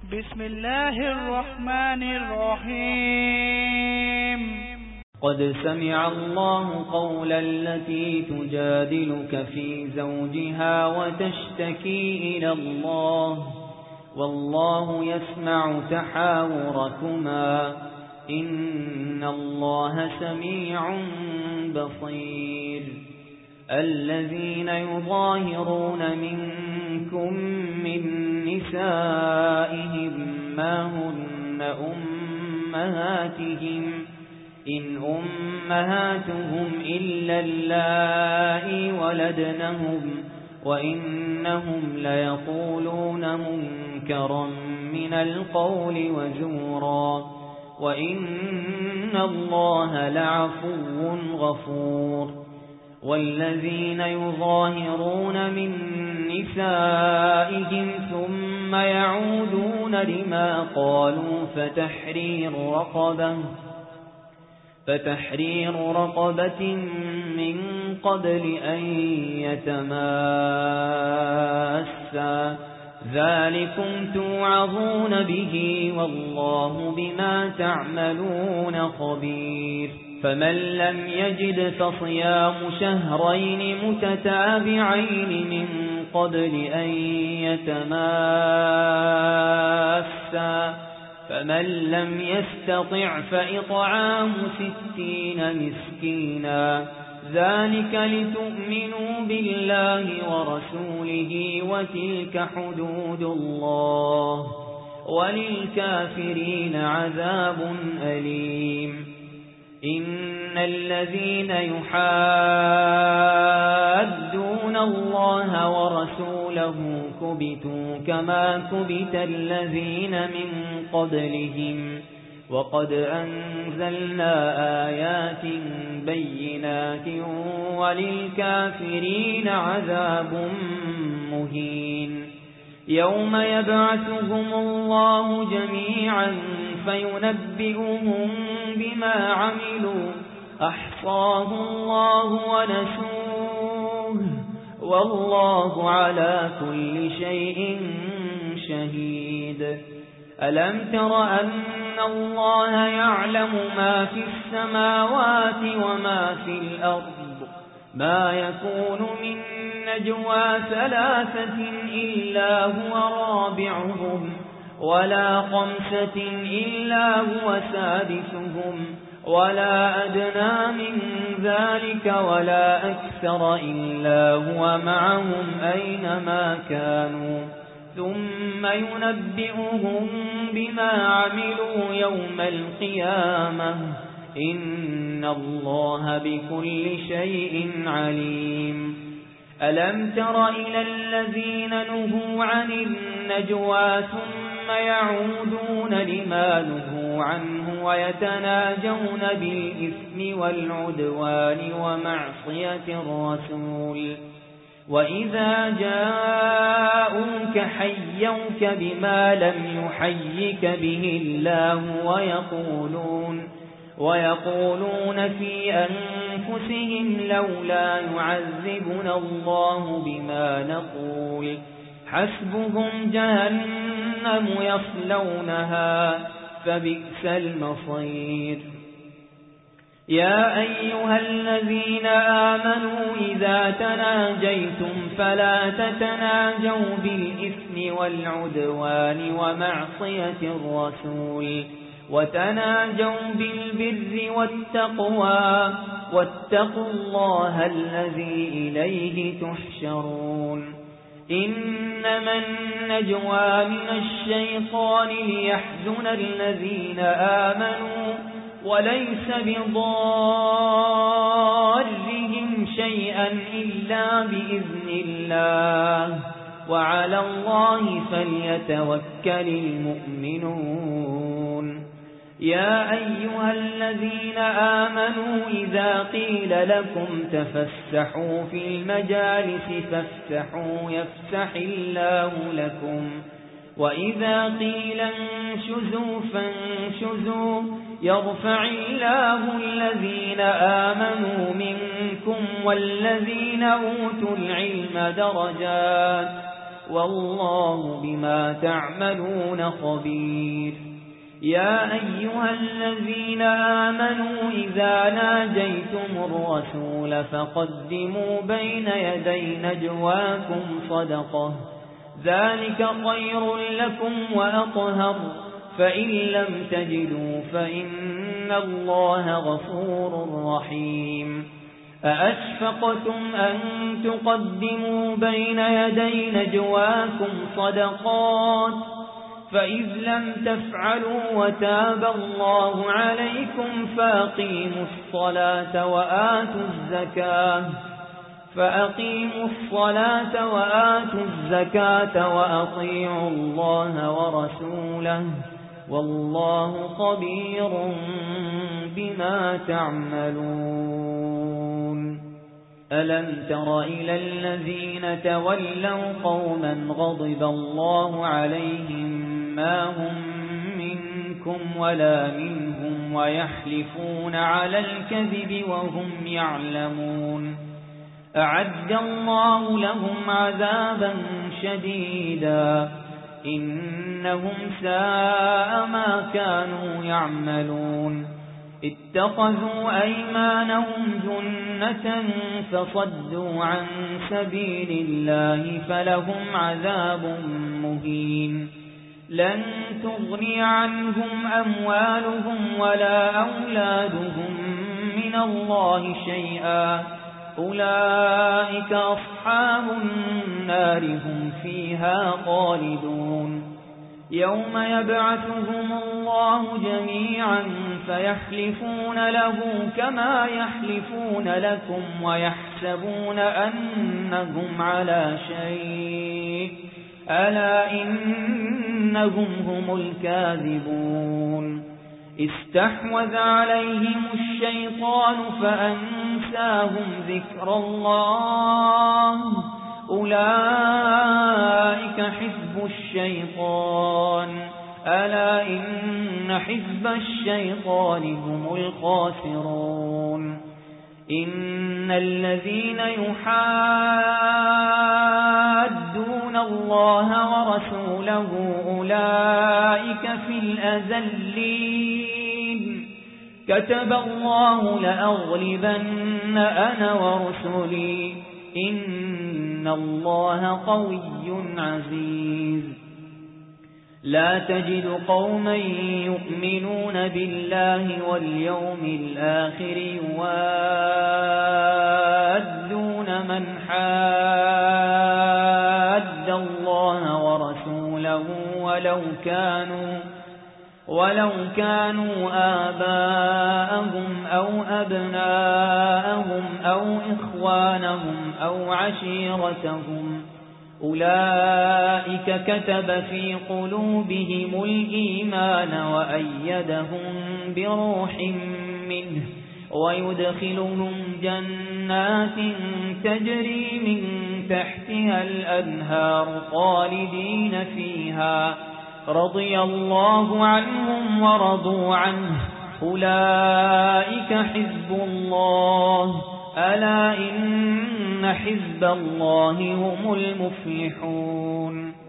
بسم الله الرحمن الرحيم. قد سمع الله قول التي تجادلك في زوجها وتشتكي إلى الله والله يسمع تحاوركما إن الله سميع بصير. الذين يظاهرون منكم من نسائهم ما هن أمهاتهم إن أمهاتهم إلا اللائي ولدنهم وإنهم ليقولون منكرا من القول وزورا وإن الله لعفو غفور. والذين يظاهرون من نسائهم ثم يعودون لما قالوا فتحرير رقبة من قبل أن يتماسا ذلكم توعظون به والله بما تعملون خبير. فمن لم يجد فصيام شهرين متتابعين من قبل أن يتماسا فمن لم يستطع فإطعام 60 مسكينا ذلك لتؤمنوا بالله ورسوله وتلك حدود الله وللكافرين عذاب أليم. إن الذين يحادون الله ورسوله كبتوا كما كبت الذين من قبلهم وقد أنزلنا آيات بينات وللكافرين عذاب مهين. يوم يبعثهم الله جميعا فينبئهم بما عملوا أحصاه الله ونسوه والله على كل شيء شهيد. ألم تر أن الله يعلم ما في السماوات وما في الأرض ما يكون من نجوى 3 إلا هو رابعهم ولا 5 إلا هو سادسهم ولا أدنى من ذلك ولا أكثر إلا هو معهم أينما كانوا ثم ينبئهم بما عملوا يوم القيامة إن الله بكل شيء عليم. ألم تر إلى الذين نهوا عن النجوى ثم يعودون لما نهوا عنه ويتناجون بالإثم والعدوان ومعصية الرسول وإذا جاءوك حيوك بما لم يحيك به الله ويقولون في أنفسهم لولا يعذبنا الله بما نقول حسبهم جهنم يصلونها فبئس المصير. يا أيها الذين آمنوا إذا تناجيتم فلا تتناجوا بالإثم والعدوان ومعصية الرسول وتناجوا بالبر والتقوى واتقوا الله الذي إليه تحشرون. إنما النجوى من الشيطان ليحزن الذين آمنوا وليس بضارهم شيئا إلا بإذن الله وعلى الله فليتوكل المؤمنون. يا أيها الذين آمنوا إذا قيل لكم تفسحوا في المجالس فافسحوا يفسح الله لكم وإذا قيل انشزوا فانشزوا يرفع الله الذين آمنوا منكم والذين أوتوا العلم درجات والله بما تعملون خبير يا أيها الذين آمنوا إذا ناجيتم الرسول فقدموا بين يدي نجواكم صدقة ذلك خير لكم وأطهر فإن لم تجدوا فإن الله غفور رحيم أأشفقتم أن تقدموا بين يدي نجواكم صدقات فإذ لم تفعلوا وتاب الله عليكم فأقيموا الصلاة وآتوا الزكاة وأطيعوا الله ورسوله والله خبير بما تعملون ألم تر إلى الذين تولوا قوما غضب الله عليهم ما هم منكم ولا منهم ويحلفون على الكذب وهم يعلمون أعد الله لهم عذابا شديدا إنهم ساء ما كانوا يعملون اتخذوا أيمانهم جنة فصدوا عن سبيل الله فلهم عذاب مهين لن تغني عنهم أموالهم ولا أولادهم من الله شيئا أولئك أصحاب النار هم فيها خالدون يوم يبعثهم الله جميعا فيحلفون له كما يحلفون لكم ويحسبون أنهم على شيء ألا إنهم هم الكاذبون استحوذ عليهم الشيطان فأنساهم ذكر الله أولئك حزب الشيطان ألا إن حزب الشيطان هم الخاسرون إن الذين يحادون الله ورسوله أولئك في الأذلين كتب الله لأغلبن أنا ورسلي إن الله قوي عزيز لا تجد قوما يؤمنون بالله واليوم الآخر يوادون من حاد الله ورسوله ولو كانوا آباءهم أو أبناءهم أو إخوانهم أو عشيرتهم أولئك كتب في قلوبهم الإيمان وأيدهم بروح منه ويدخلهم جنات تجري من تحتها الأنهار خالدين فيها رضي الله عنهم ورضوا عنه أولئك حزب الله ألا إن حزب الله هم المفلحون